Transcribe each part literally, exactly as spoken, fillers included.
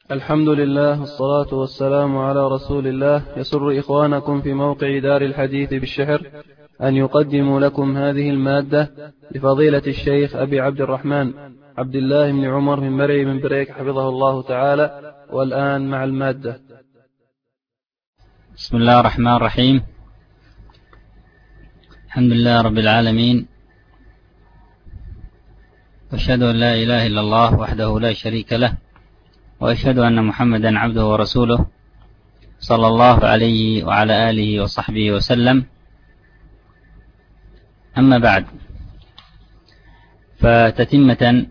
الحمد لله والصلاة والسلام على رسول الله. يسر إخوانكم في موقع دار الحديث بالشحر أن يقدموا لكم هذه المادة لفضيلة الشيخ أبي عبد الرحمن عبد الله بن عمر من مرعي من بريك حفظه الله تعالى. والآن مع المادة. بسم الله الرحمن الرحيم. الحمد لله رب العالمين، وأشهد أن لا إله إلا الله وحده لا شريك له، وأشهد أن محمدا عبده ورسوله صلى الله عليه وعلى آله وصحبه وسلم. أما بعد، فتتمة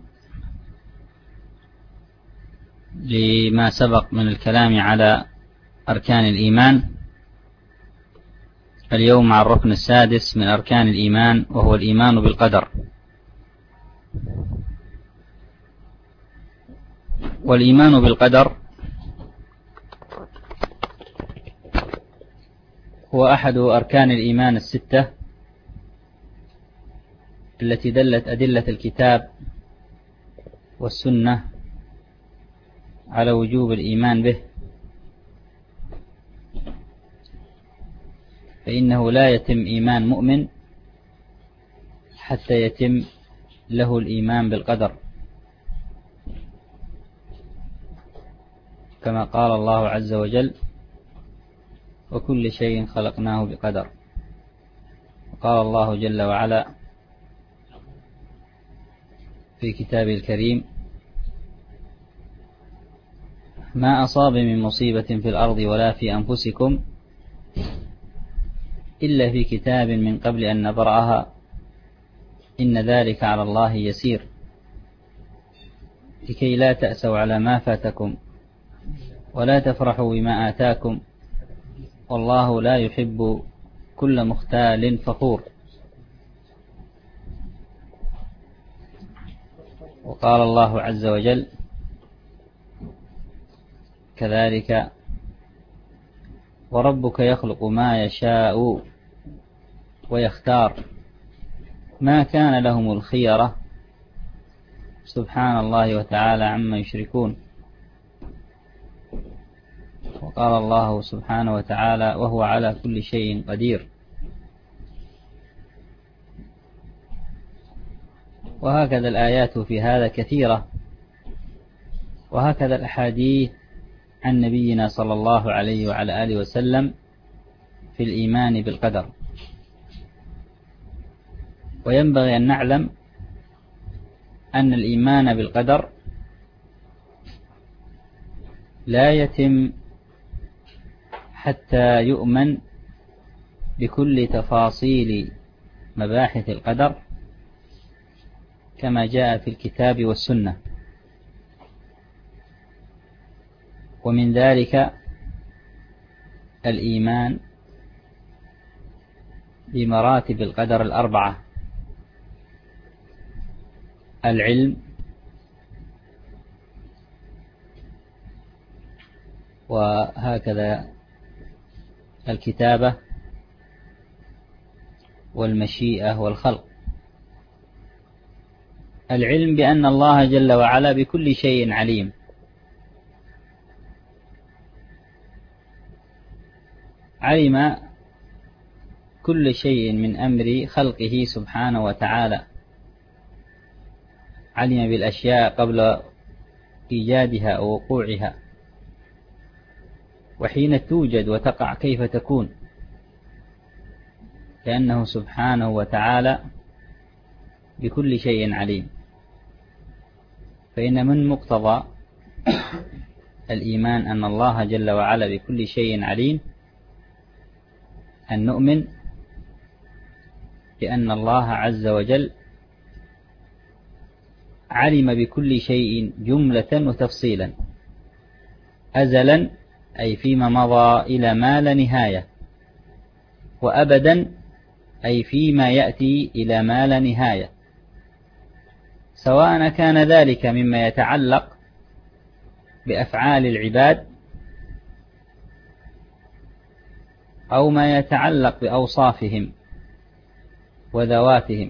لما سبق من الكلام على أركان الإيمان، اليوم مع الركن السادس من أركان الإيمان، وهو الإيمان بالقدر. والإيمان بالقدر هو أحد أركان الإيمان الستة التي دلت أدلة الكتاب والسنة على وجوب الإيمان به، فإنه لا يتم إيمان مؤمن حتى يتم له الإيمان بالقدر، كما قال الله عز وجل: وكل شيء خلقناه بقدر. وقال الله جل وعلا في كتابه الكريم: ما أصاب من مصيبة في الأرض ولا في أنفسكم إلا في كتاب من قبل أن نبرأها إن ذلك على الله يسير، لكي لا تأسوا على ما فاتكم ولا تفرحوا بما آتاكم والله لا يحب كل مختال فخور. وقال الله عز وجل كذلك: وربك يخلق ما يشاء ويختار ما كان لهم الخيرة سبحان الله وتعالى عما يشركون. وقال الله سبحانه وتعالى: وهو على كل شيء قدير. وهكذا الآيات في هذا كثيرة، وهكذا الأحاديث عن نبينا صلى الله عليه وعلى آله وسلم في الإيمان بالقدر. وينبغي أن نعلم أن الإيمان بالقدر لا يتم حتى يؤمن بكل تفاصيل مباحث القدر كما جاء في الكتاب والسنة. ومن ذلك الإيمان بمراتب القدر الأربعة: العلم، وهكذا الكتابة والمشيئة والخلق. العلم بأن الله جل وعلا بكل شيء عليم، علم كل شيء من أمر خلقه سبحانه وتعالى، علم بالأشياء قبل إيجادها أو وقوعها، وحين توجد وتقع كيف تكون، لأنه سبحانه وتعالى بكل شيء عليم. فإن من مقتضى الإيمان أن الله جل وعلا بكل شيء عليم أن نؤمن بأن الله عز وجل علم بكل شيء جملة وتفصيلا، أزلا أي فيما مضى إلى ما لا نهاية، وأبدا أي فيما يأتي إلى ما لا نهاية، سواء كان ذلك مما يتعلق بأفعال العباد أو ما يتعلق بأوصافهم وذواتهم،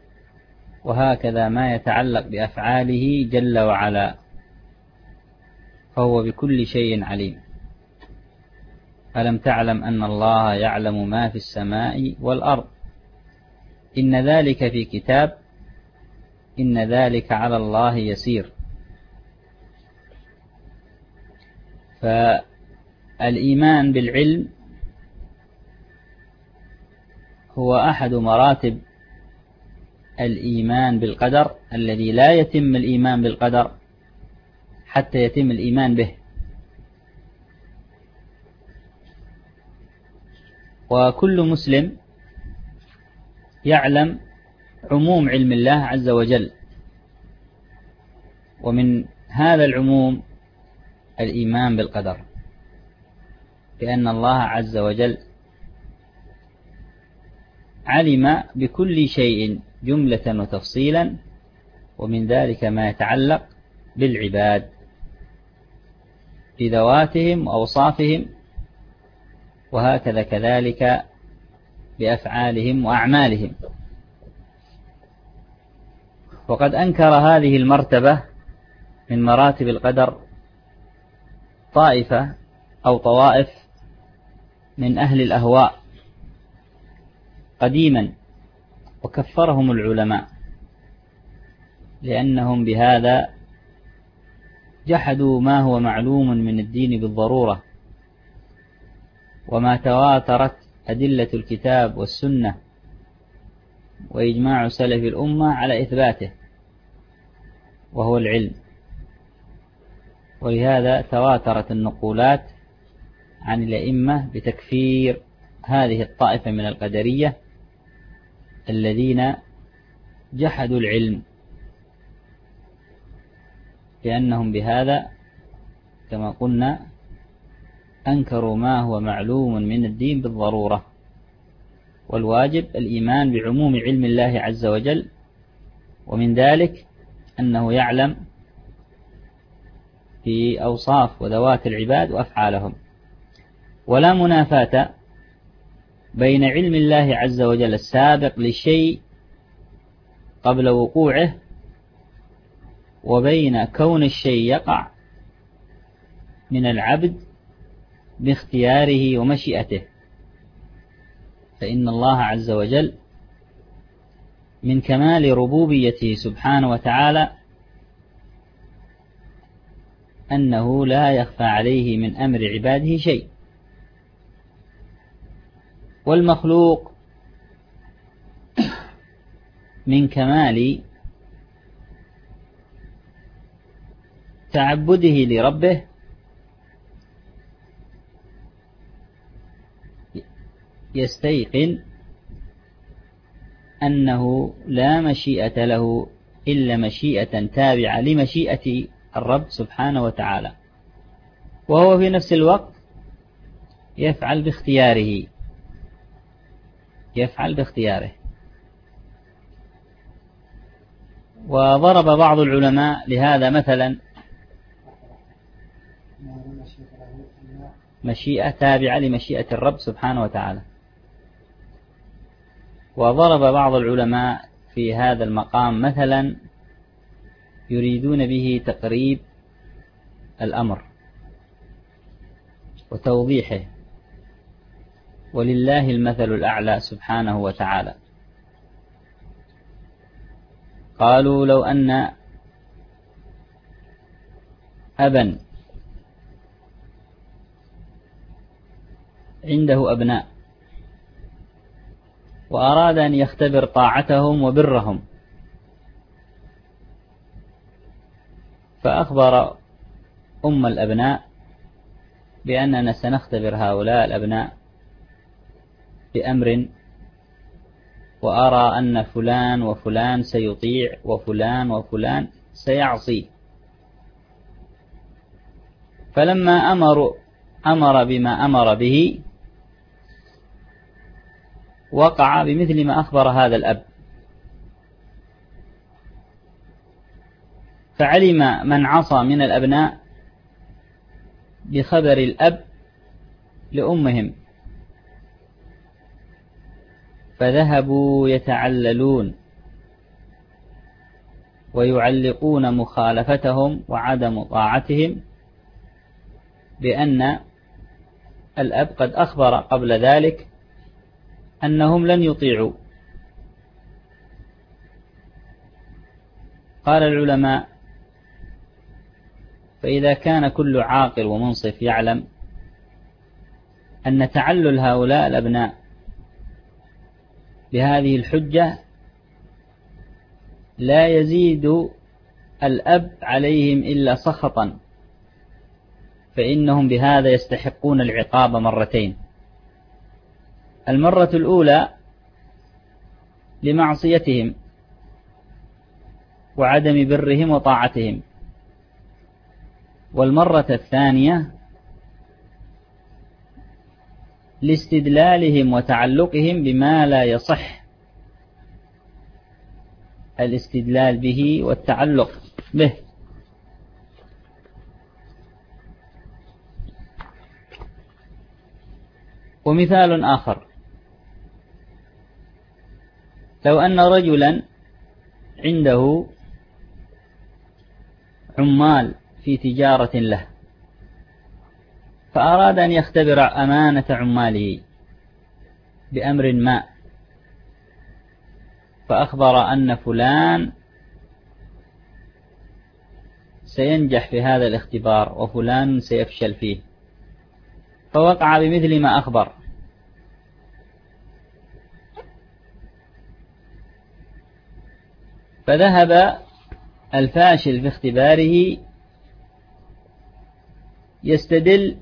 وهكذا ما يتعلق بأفعاله جل وعلا. فهو بكل شيء عليم. ألم تعلم أن الله يعلم ما في السماء والأرض إن ذلك في كتاب إن ذلك على الله يسير. فالإيمان بالعلم هو أحد مراتب الإيمان بالقدر، الذي لا يتم الإيمان بالقدر حتى يتم الإيمان به. وكل مسلم يعلم عموم علم الله عز وجل، ومن هذا العموم الإيمان بالقدر، بأن الله عز وجل علم بكل شيء جملة وتفصيلا، ومن ذلك ما يتعلق بالعباد بذواتهم وأوصافهم، وهكذا كذلك بأفعالهم وأعمالهم. وقد أنكر هذه المرتبة من مراتب القدر طائفة أو طوائف من أهل الأهواء قديما، وكفرهم العلماء لأنهم بهذا جحدوا ما هو معلوم من الدين بالضرورة، وما تواترت أدلة الكتاب والسنة وإجماع سلف الأمة على إثباته، وهو العلم. ولهذا تواترت النقولات عن الأئمة بتكفير هذه الطائفة من القدرية الذين جحدوا العلم، لأنهم بهذا كما قلنا أنكروا ما هو معلوم من الدين بالضرورة. والواجب الإيمان بعموم علم الله عز وجل، ومن ذلك أنه يعلم في أوصاف وذوات العباد وأفعالهم. ولا منافاة بين علم الله عز وجل السابق للشيء قبل وقوعه وبين كون الشيء يقع من العبد باختياره ومشيئته. فإن الله عز وجل من كمال ربوبيته سبحانه وتعالى أنه لا يخفى عليه من أمر عباده شيء. والمخلوق من كمال تعبده لربه يستيقن أنه لا مشيئة له إلا مشيئة تابعة لمشيئة الرب سبحانه وتعالى، وهو في نفس الوقت يفعل باختياره يفعل باختياره. وضرب بعض العلماء لهذا مثلا مشيئة تابعة لمشيئة الرب سبحانه وتعالى. وضرب بعض العلماء في هذا المقام مثلا يريدون به تقريب الأمر وتوضيحه، ولله المثل الأعلى سبحانه وتعالى. قالوا لو أن أبا عنده أبناء وأراد أن يختبر طاعتهم وبرهم، فأخبر أم الأبناء بأننا سنختبر هؤلاء الأبناء بأمر، وأرى أن فلان وفلان سيطيع وفلان وفلان سيعصي. فلما أمر أمر بما أمر به وقع بمثل ما أخبر هذا الأب، فعلم من عصى من الأبناء بخبر الأب لأمهم، فذهبوا يتعللون ويعلقون مخالفتهم وعدم طاعتهم بأن الأب قد أخبر قبل ذلك أنهم لن يطيعوا. قال العلماء: فإذا كان كل عاقل ومنصف يعلم أن تعلل هؤلاء الأبناء بهذه الحجة لا يزيد الأب عليهم إلا سخطا، فإنهم بهذا يستحقون العقاب مرتين: المرة الأولى لمعصيتهم وعدم برهم وطاعتهم، والمرة الثانية لاستدلالهم وتعلقهم بما لا يصح الاستدلال به والتعلق به. ومثال آخر: لو أن رجلا عنده عمال في تجارة له، فأراد أن يختبر أمانة عماله بأمر ما، فأخبر أن فلان سينجح في هذا الاختبار وفلان سيفشل فيه، فوقع بمثل ما أخبر، فذهب الفاشل في اختباره يستدل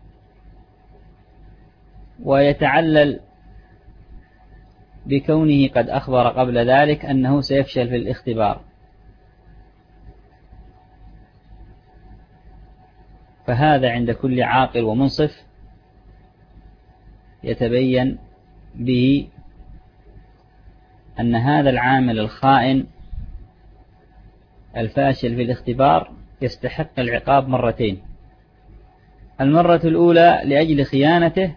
ويتعلل بكونه قد أخبر قبل ذلك أنه سيفشل في الاختبار، فهذا عند كل عاقل ومنصف يتبين به أن هذا العامل الخائن الفاشل في الاختبار يستحق العقاب مرتين: المرة الأولى لأجل خيانته،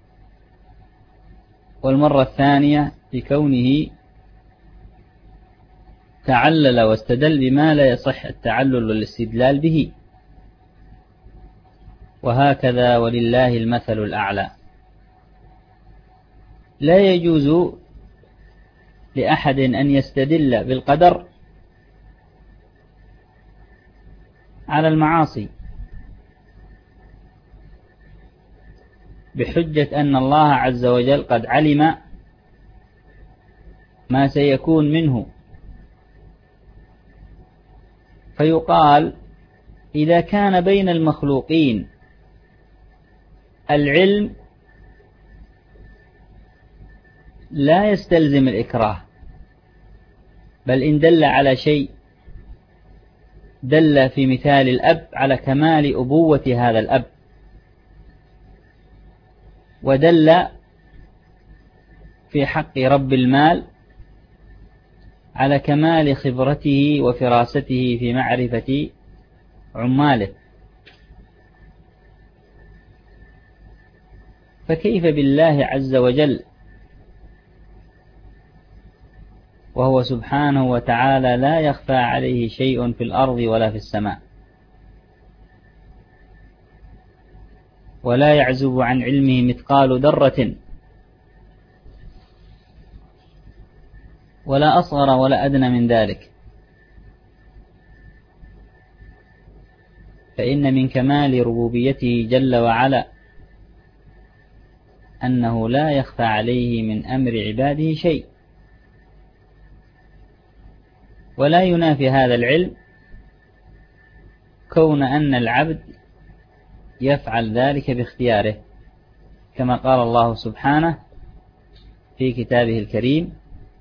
والمرة الثانية لكونه تعلل واستدل بما لا يصح التعلل والاستدلال به. وهكذا ولله المثل الأعلى. لا يجوز لأحد أن يستدل بالقدر على المعاصي بحجة أن الله عز وجل قد علم ما سيكون منه، فيقال: إذا كان بين المخلوقين العلم لا يستلزم الإكراه، بل إن دل على شيء دل في مثال الأب على كمال أبوة هذا الأب، ودل في حق رب المال على كمال خبرته وفراسته في معرفة عماله، فكيف بالله عز وجل وهو سبحانه وتعالى لا يخفى عليه شيء في الأرض ولا في السماء، ولا يعزب عن علمه مثقال ذرة ولا أصغر ولا أدنى من ذلك. فإن من كمال ربوبيته جل وعلا أنه لا يخفى عليه من أمر عباده شيء، ولا ينافي هذا العلم كون أن العبد يفعل ذلك باختياره، كما قال الله سبحانه في كتابه الكريم: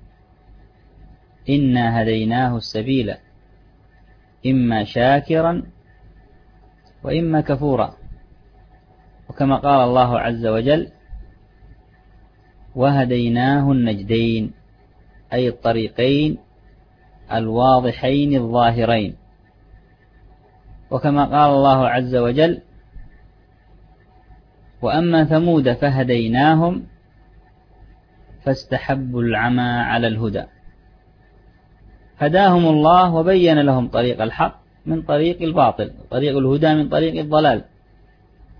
إنا هديناه السبيل إما شاكرا وإما كفورا. وكما قال الله عز وجل: وهديناه النجدين، أي الطريقين الواضحين الظاهرين. وكما قال الله عز وجل: وأما ثمود فهديناهم فاستحبوا العمى على الهدى. هداهم الله وبين لهم طريق الحق من طريق الباطل، طريق الهدى من طريق الضلال.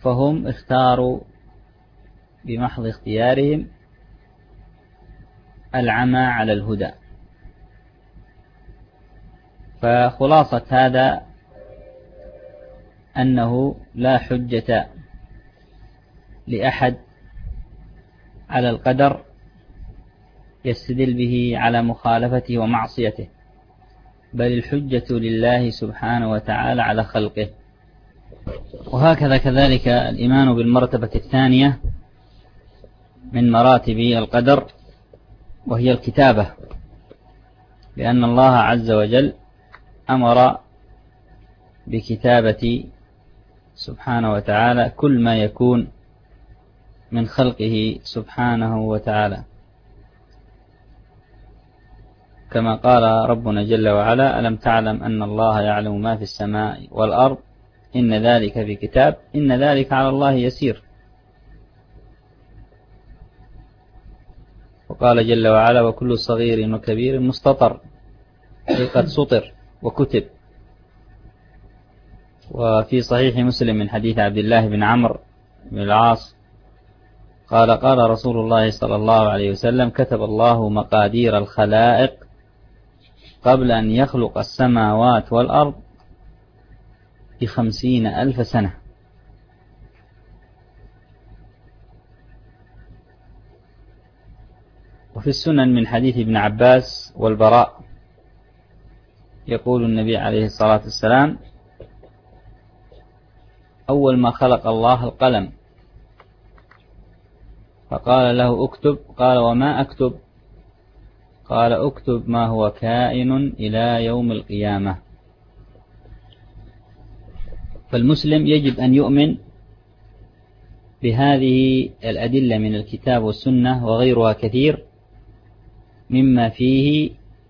فهم اختاروا بمحض اختيارهم العمى على الهدى. فخلاصة هذا أنه لا حجة لأحد على القدر يستدل به على مخالفته ومعصيته، بل الحجة لله سبحانه وتعالى على خلقه. وهكذا كذلك الإيمان بالمرتبة الثانية من مراتب القدر، وهي الكتابة، لأن الله عز وجل أمر بكتابة سبحانه وتعالى كل ما يكون من خلقه سبحانه وتعالى، كما قال ربنا جل وعلا: ألم تعلم أن الله يعلم ما في السماء والأرض إن ذلك في كتاب إن ذلك على الله يسير. وقال جل وعلا: وكل صغير وكبير مستطر، أي قد سطر وكتب. وفي صحيح مسلم من حديث عبد الله بن عمرو بن العاص قال: قال رسول الله صلى الله عليه وسلم: كتب الله مقادير الخلائق قبل أن يخلق السماوات والأرض بخمسين ألف سنة. وفي السنن من حديث ابن عباس والبراء يقول النبي عليه الصلاة والسلام: أول ما خلق الله القلم، فقال له: اكتب. قال: وما أكتب؟ قال: اكتب ما هو كائن إلى يوم القيامة. فالمسلم يجب أن يؤمن بهذه الأدلة من الكتاب والسنة وغيرها كثير، مما فيه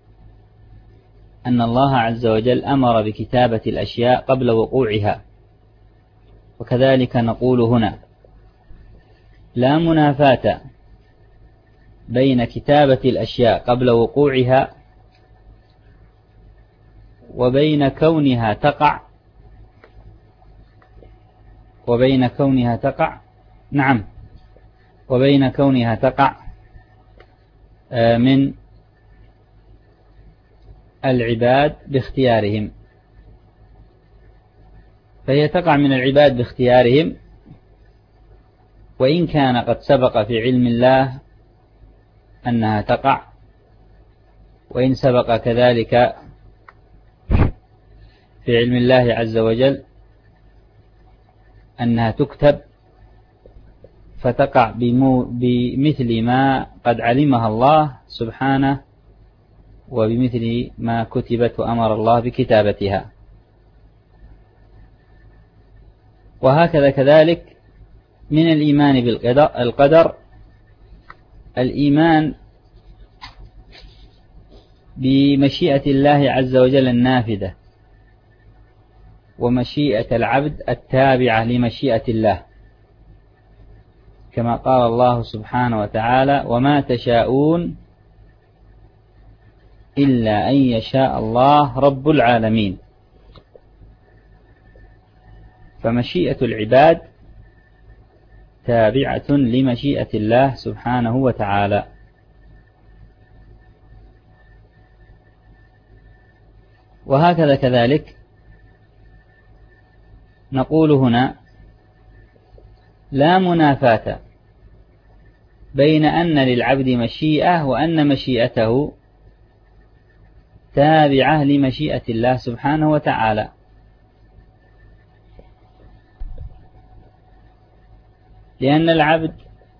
أن الله عز وجل أمر بكتابة الأشياء قبل وقوعها. وكذلك نقول هنا: لا منافاة بين كتابة الأشياء قبل وقوعها وبين كونها تقع وبين كونها تقع نعم وبين كونها تقع من العباد باختيارهم. فهي تقع من العباد باختيارهم، وإن كان قد سبق في علم الله أنها تقع، وإن سبق كذلك في علم الله عز وجل أنها تكتب، فتقع بمثل ما قد علمها الله سبحانه وبمثل ما كتبت وأمر الله بكتابتها. وهكذا كذلك من الإيمان بالقدر الإيمان بمشيئة الله عز وجل النافذة، ومشيئة العبد التابعة لمشيئة الله، كما قال الله سبحانه وتعالى: وما تشاءون إلا أن يشاء الله رب العالمين. فمشيئة العباد تابعة لمشيئة الله سبحانه وتعالى. وهكذا كذلك نقول هنا: لا منافاة بين أن للعبد مشيئة وأن مشيئته تابعة لمشيئة الله سبحانه وتعالى. لأن العبد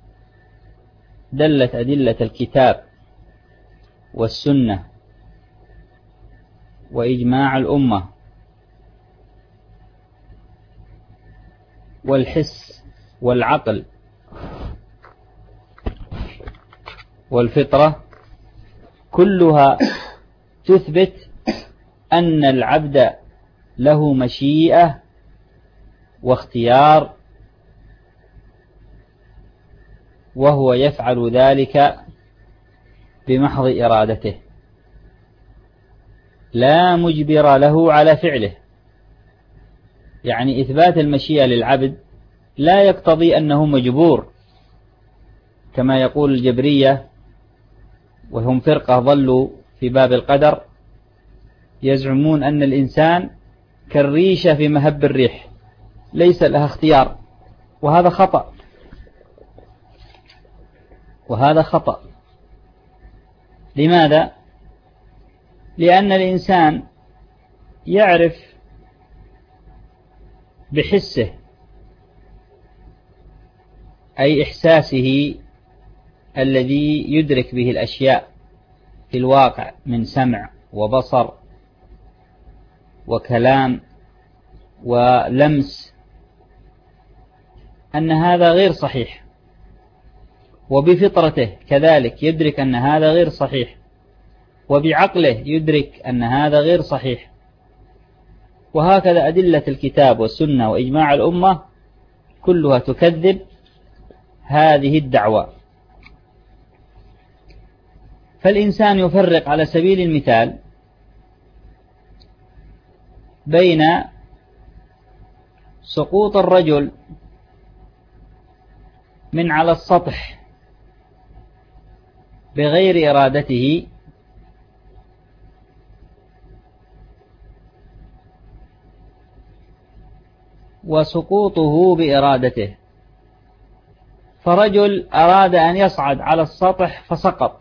دلت أدلة الكتاب والسنة وإجماع الأمة والحس والعقل والفطرة كلها تثبت أن العبد له مشيئة واختيار، وهو يفعل ذلك بمحض إرادته، لا مجبر له على فعله. يعني إثبات المشيئة للعبد لا يقتضي أنه مجبور كما يقول الجبرية، وهم فرقة ضلوا في باب القدر، يزعمون أن الإنسان كالريشة في مهب الريح ليس لها اختيار، وهذا خطأ، وهذا خطأ. لماذا؟ لأن الإنسان يعرف بحسه، أي إحساسه الذي يدرك به الأشياء في الواقع من سمع وبصر وكلام ولمس، أن هذا غير صحيح، وبفطرته كذلك يدرك أن هذا غير صحيح، وبعقله يدرك أن هذا غير صحيح. وهكذا أدلة الكتاب والسنة وإجماع الأمة كلها تكذب هذه الدعوة. فالإنسان يفرق على سبيل المثال بين سقوط الرجل من على السطح بغير إرادته وسقوطه بإرادته. فرجل أراد أن يصعد على السطح فسقط،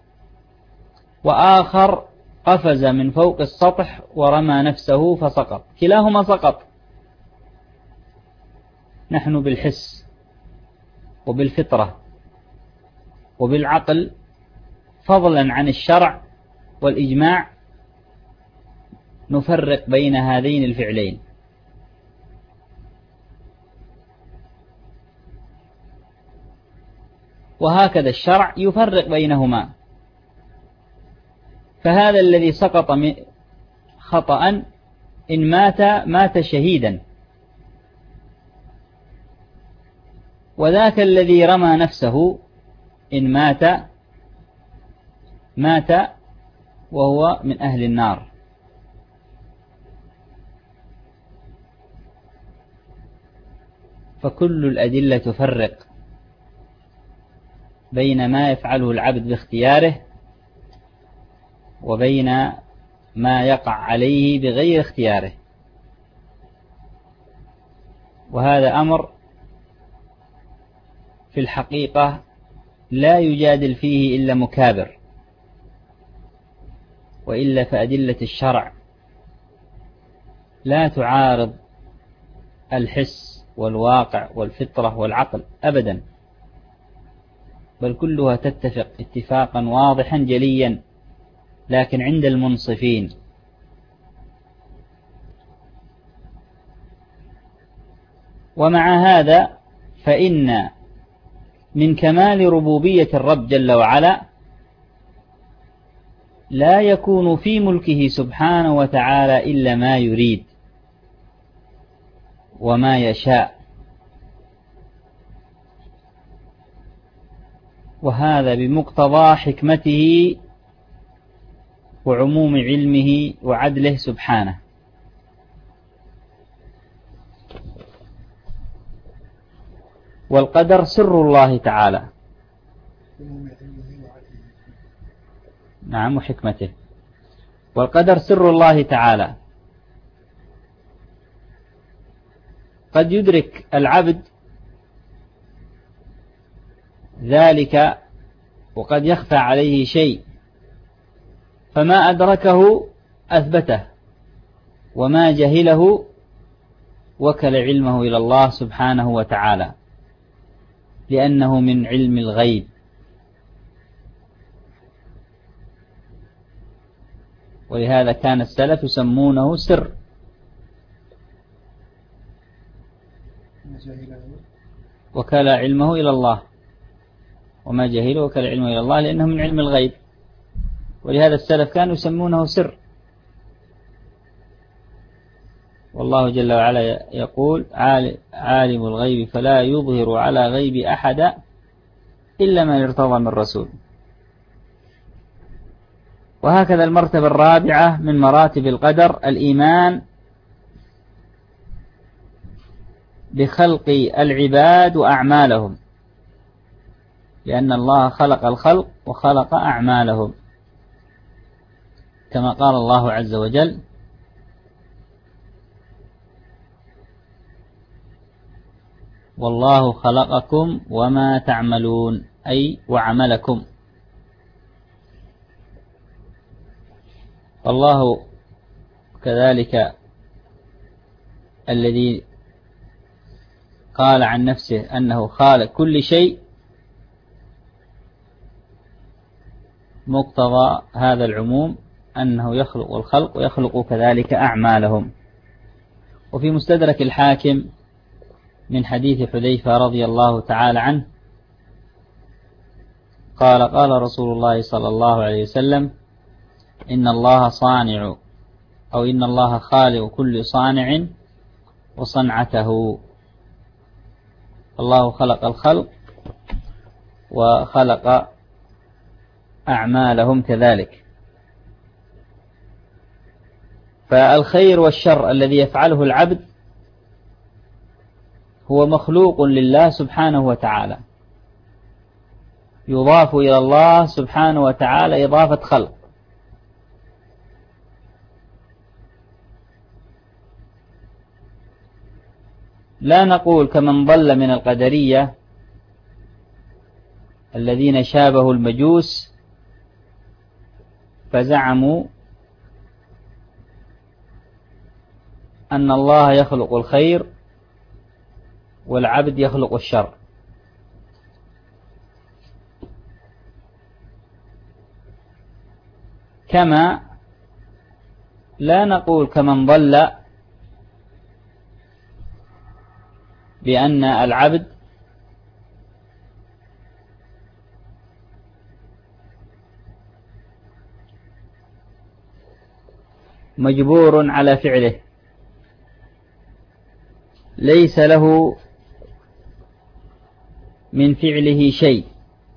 وآخر قفز من فوق السطح ورمى نفسه فسقط، كلاهما سقط. نحن بالحس وبالفطرة وبالعقل فضلا عن الشرع والإجماع نفرق بين هذين الفعلين. وهكذا الشرع يفرق بينهما. فهذا الذي سقط خطأ إن مات مات شهيدا، وذاك الذي رمى نفسه إن مات مات وهو من أهل النار. فكل الأدلة تفرق بين ما يفعله العبد باختياره وبين ما يقع عليه بغير اختياره. وهذا أمر في الحقيقة لا يجادل فيه إلا مكابر، وإلا فأدلة الشرع لا تعارض الحس والواقع والفطرة والعقل أبدا، بل كلها تتفق اتفاقا واضحا جليا، لكن عند المنصفين. ومع هذا فإن من كمال ربوبية الرب جل وعلا لا يكون في ملكه سبحانه وتعالى إلا ما يريد وما يشاء، وهذا بمقتضى حكمته وعموم علمه وعدله سبحانه. والقدر سر الله تعالى، نعم، وحكمته. والقدر سر الله تعالى، قد يدرك العبد ذلك وقد يخفى عليه شيء، فما أدركه أثبته، وما جهله وكل علمه إلى الله سبحانه وتعالى، لأنه من علم الغيب. ولهذا كان السلف يسمونه سر. وكل علمه إلى الله، وما جهله وكل علمه إلى الله، لأنه من علم الغيب. ولهذا السلف كانوا يسمونه سر. والله جل وعلا يقول: عالم الغيب فلا يظهر على غيب أحد إلا من ارتضى من رسول. وهكذا المرتبة الرابعة من مراتب القدر الإيمان بخلق العباد وأعمالهم، لأن الله خلق الخلق وخلق أعمالهم، كما قال الله عز وجل: والله خلقكم وما تعملون، أي وعملكم. الله كذلك الذي قال عن نفسه أنه خالق كل شيء، مقتضى هذا العموم أنه يخلق الخلق ويخلق كذلك أعمالهم. وفي مستدرك الحاكم من حديث حذيفة رضي الله تعالى عنه قال: قال رسول الله صلى الله عليه وسلم: إن الله صانع، أو إن الله خالق كل صانع وصنعته. الله خلق الخلق وخلق أعمالهم كذلك. فالخير والشر الذي يفعله العبد هو مخلوق لله سبحانه وتعالى، يضاف إلى الله سبحانه وتعالى إضافة خلق. لا نقول كمن ضل من القدرية الذين شابهوا المجوس فزعموا أن الله يخلق الخير والعبد يخلق الشر. كما لا نقول كمن ضل بأن العبد مجبور على فعله، ليس له من فعله شيء،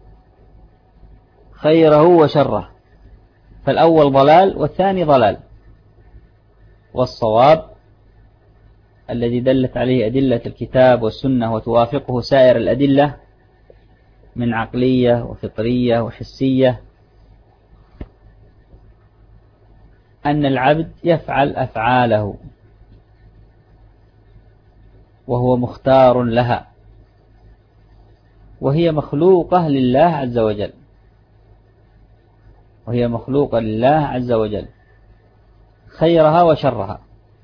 خيره وشره، فالأول ضلال والثاني ضلال. والصواب الذي دلت عليه أدلة الكتاب والسنة وتوافقه سائر الأدلة من عقلية وفطرية وحسية، أن العبد يفعل أفعاله وهو مختار لها، وهي مخلوقة لله عز وجل، وهي مخلوقة لله عز وجل خيرها وشرها.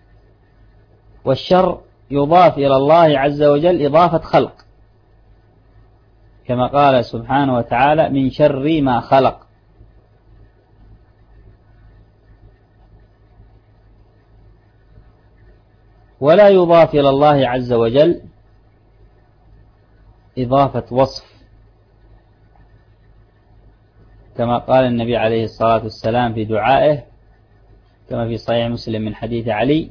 والشر يضاف إلى الله عز وجل إضافة خلق، كما قال سبحانه وتعالى: من شر ما خلق. ولا يضاف إلى الله عز وجل إضافة وصف، كما قال النبي عليه الصلاة والسلام في دعائه كما في صحيح مسلم من حديث علي: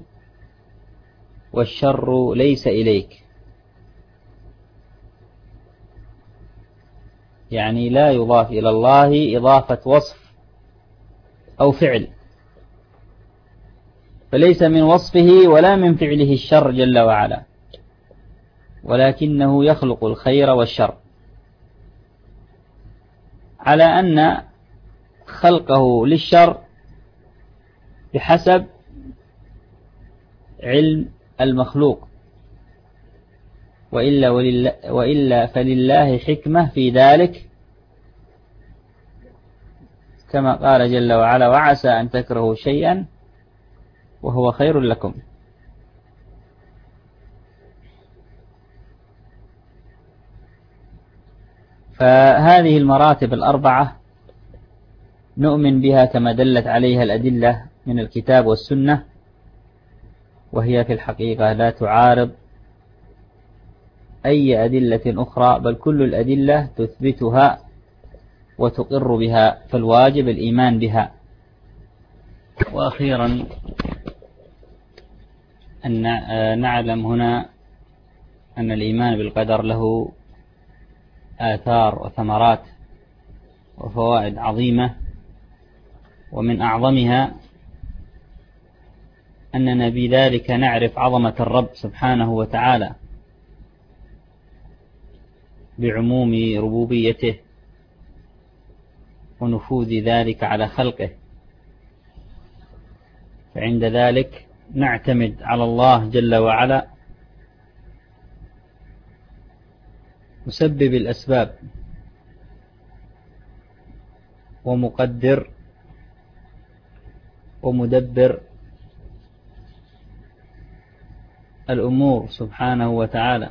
والشر ليس إليك، يعني لا يضاف إلى الله إضافة وصف أو فعل، فليس من وصفه ولا من فعله الشر جل وعلا، ولكنه يخلق الخير والشر، على أن خلقه للشر بحسب علم المخلوق، وإلا, وإلا فلله حكمة في ذلك، كما قال جل وعلا: وعسى أن تكرهوا شيئا وهو خير لكم. فهذه المراتب الأربعة نؤمن بها كما دلت عليها الأدلة من الكتاب والسنة، وهي في الحقيقة لا تعارض أي أدلة أخرى، بل كل الأدلة تثبتها وتقر بها، فالواجب الإيمان بها. وأخيرا أن نعلم هنا أن الإيمان بالقدر له آثار وثمرات وفوائد عظيمة، ومن أعظمها أننا بذلك نعرف عظمة الرب سبحانه وتعالى، بعموم ربوبيته ونفوذ ذلك على خلقه، فعند ذلك نعتمد على الله جل وعلا مسبب الأسباب ومقدر ومدبر الأمور سبحانه وتعالى.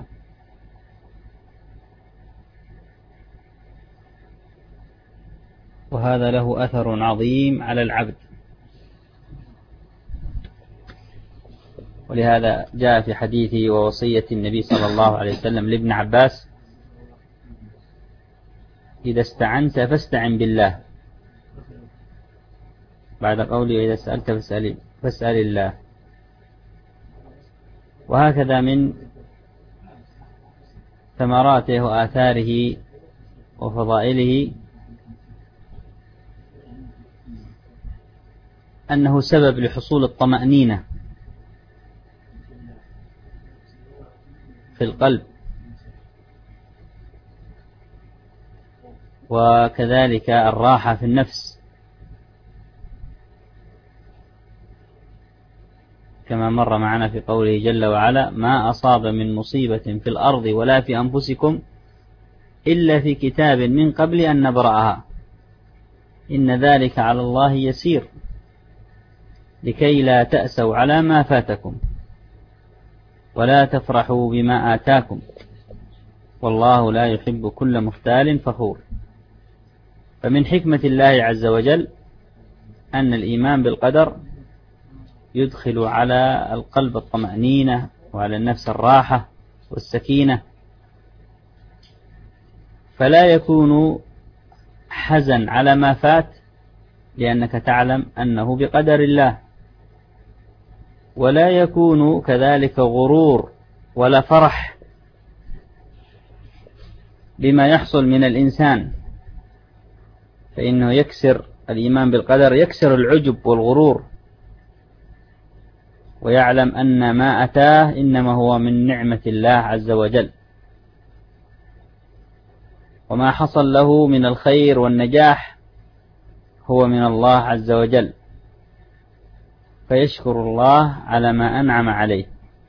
وهذا له أثر عظيم على العبد، ولهذا جاء في حديث ووصية النبي صلى الله عليه وسلم لابن عباس: إذا استعنت فاستعن بالله، بعد قوله إذا سألت فاسأل, فاسأل الله. وهكذا من ثمراته وآثاره وفضائله أنه سبب لحصول الطمأنينة في القلب، وكذلك الراحة في النفس، كما مر معنا في قوله جل وعلا: ما أصاب من مصيبة في الأرض ولا في أنفسكم إلا في كتاب من قبل أن نبرأها إن ذلك على الله يسير لكي لا تأسوا على ما فاتكم ولا تفرحوا بما آتاكم والله لا يحب كل مختال فخور. فمن حكمة الله عز وجل أن الإيمان بالقدر يدخل على القلب الطمأنينة وعلى النفس الراحة والسكينة، فلا يكون حزن على ما فات لأنك تعلم أنه بقدر الله، ولا يكون كذلك غرور ولا فرح بما يحصل من الإنسان، فإنه يكسر الإيمان بالقدر، يكسر العجب والغرور، ويعلم أن ما أتاه إنما هو من نعمة الله عز وجل، وما حصل له من الخير والنجاح هو من الله عز وجل، فيشكر الله على ما أنعم عليه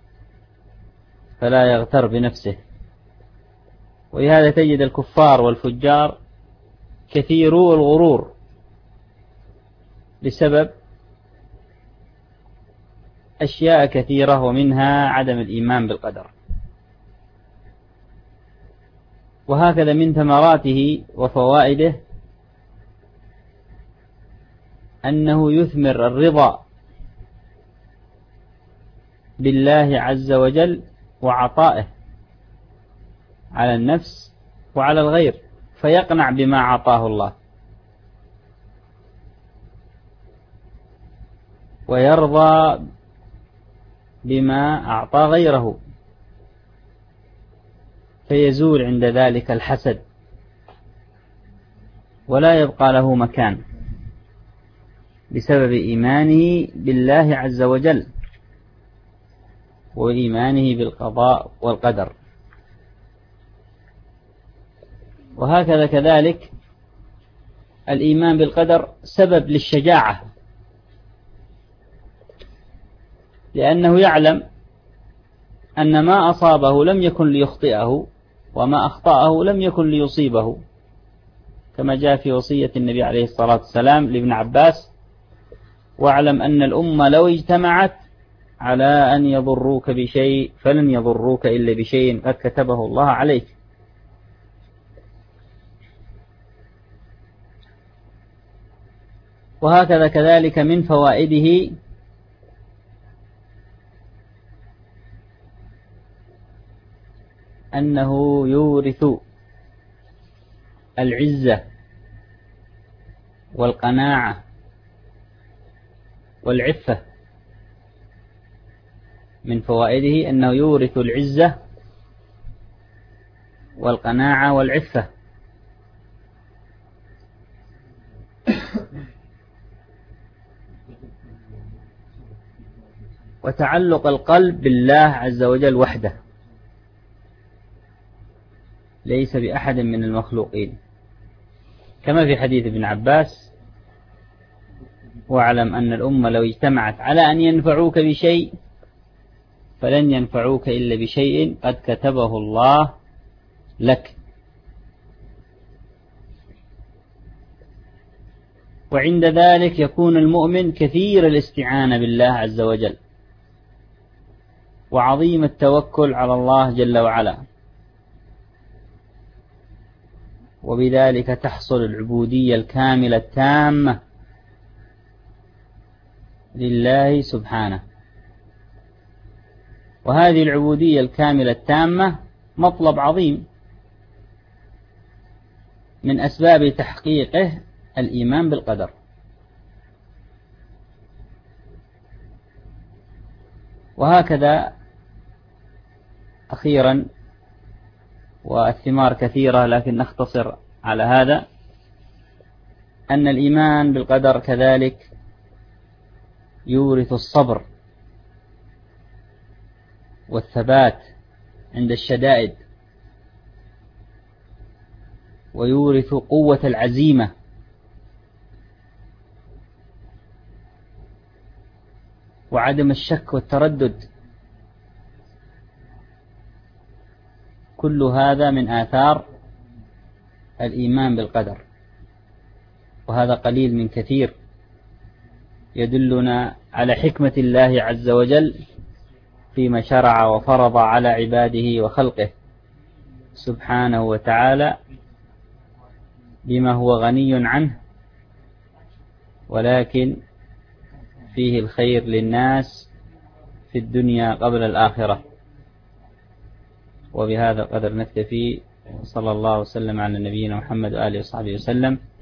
فلا يغتر بنفسه. ولهذا تجد الكفار والفجار كثيرو الغرور بسبب أشياء كثيرة، ومنها عدم الإيمان بالقدر. وهكذا من ثمراته وفوائده أنه يثمر الرضا بالله عز وجل وعطائه على النفس وعلى الغير، فيقنع بما أعطاه الله ويرضى بما أعطى غيره، فيزول عند ذلك الحسد ولا يبقى له مكان بسبب إيمانه بالله عز وجل وإيمانه بالقضاء والقدر. وهكذا كذلك الإيمان بالقدر سبب للشجاعة، لأنه يعلم أن ما أصابه لم يكن ليخطئه وما أخطأه لم يكن ليصيبه، كما جاء في وصية النبي عليه الصلاة والسلام لابن عباس: واعلم أن الأمة لو اجتمعت على أن يضروك بشيء فلن يضروك إلا بشيء قد كتبه الله عليك. وهكذا كذلك من فوائده أنه يورث العزة والقناعة والعفة. من فوائده أنه يورث العزة والقناعة والعفة. وتعلق القلب بالله عز وجل وحده، ليس بأحد من المخلوقين، كما في حديث ابن عباس: واعلم أن الأمة لو اجتمعت على أن ينفعوك بشيء فلن ينفعوك إلا بشيء قد كتبه الله لك. وعند ذلك يكون المؤمن كثير الاستعانة بالله عز وجل، وعظيم التوكل على الله جل وعلا، وبذلك تحصل العبودية الكاملة التامة لله سبحانه. وهذه العبودية الكاملة التامة مطلب عظيم من أسباب تحقيقه الإيمان بالقدر. وهكذا أخيرا، والثمار كثيرة لكن نختصر على هذا، أن الإيمان بالقدر كذلك يورث الصبر والثبات عند الشدائد، ويورث قوة العزيمة، وعدم الشك والتردد. كل هذا من آثار الإيمان بالقدر، وهذا قليل من كثير يدلنا على حكمة الله عز وجل فيما شرع وفرض على عباده وخلقه سبحانه وتعالى بما هو غني عنه، ولكن فيه الخير للناس في الدنيا قبل الآخرة. وبهذا القدر نكتفي، صلى الله وسلم على نبينا محمد وآله وصحبه وسلم.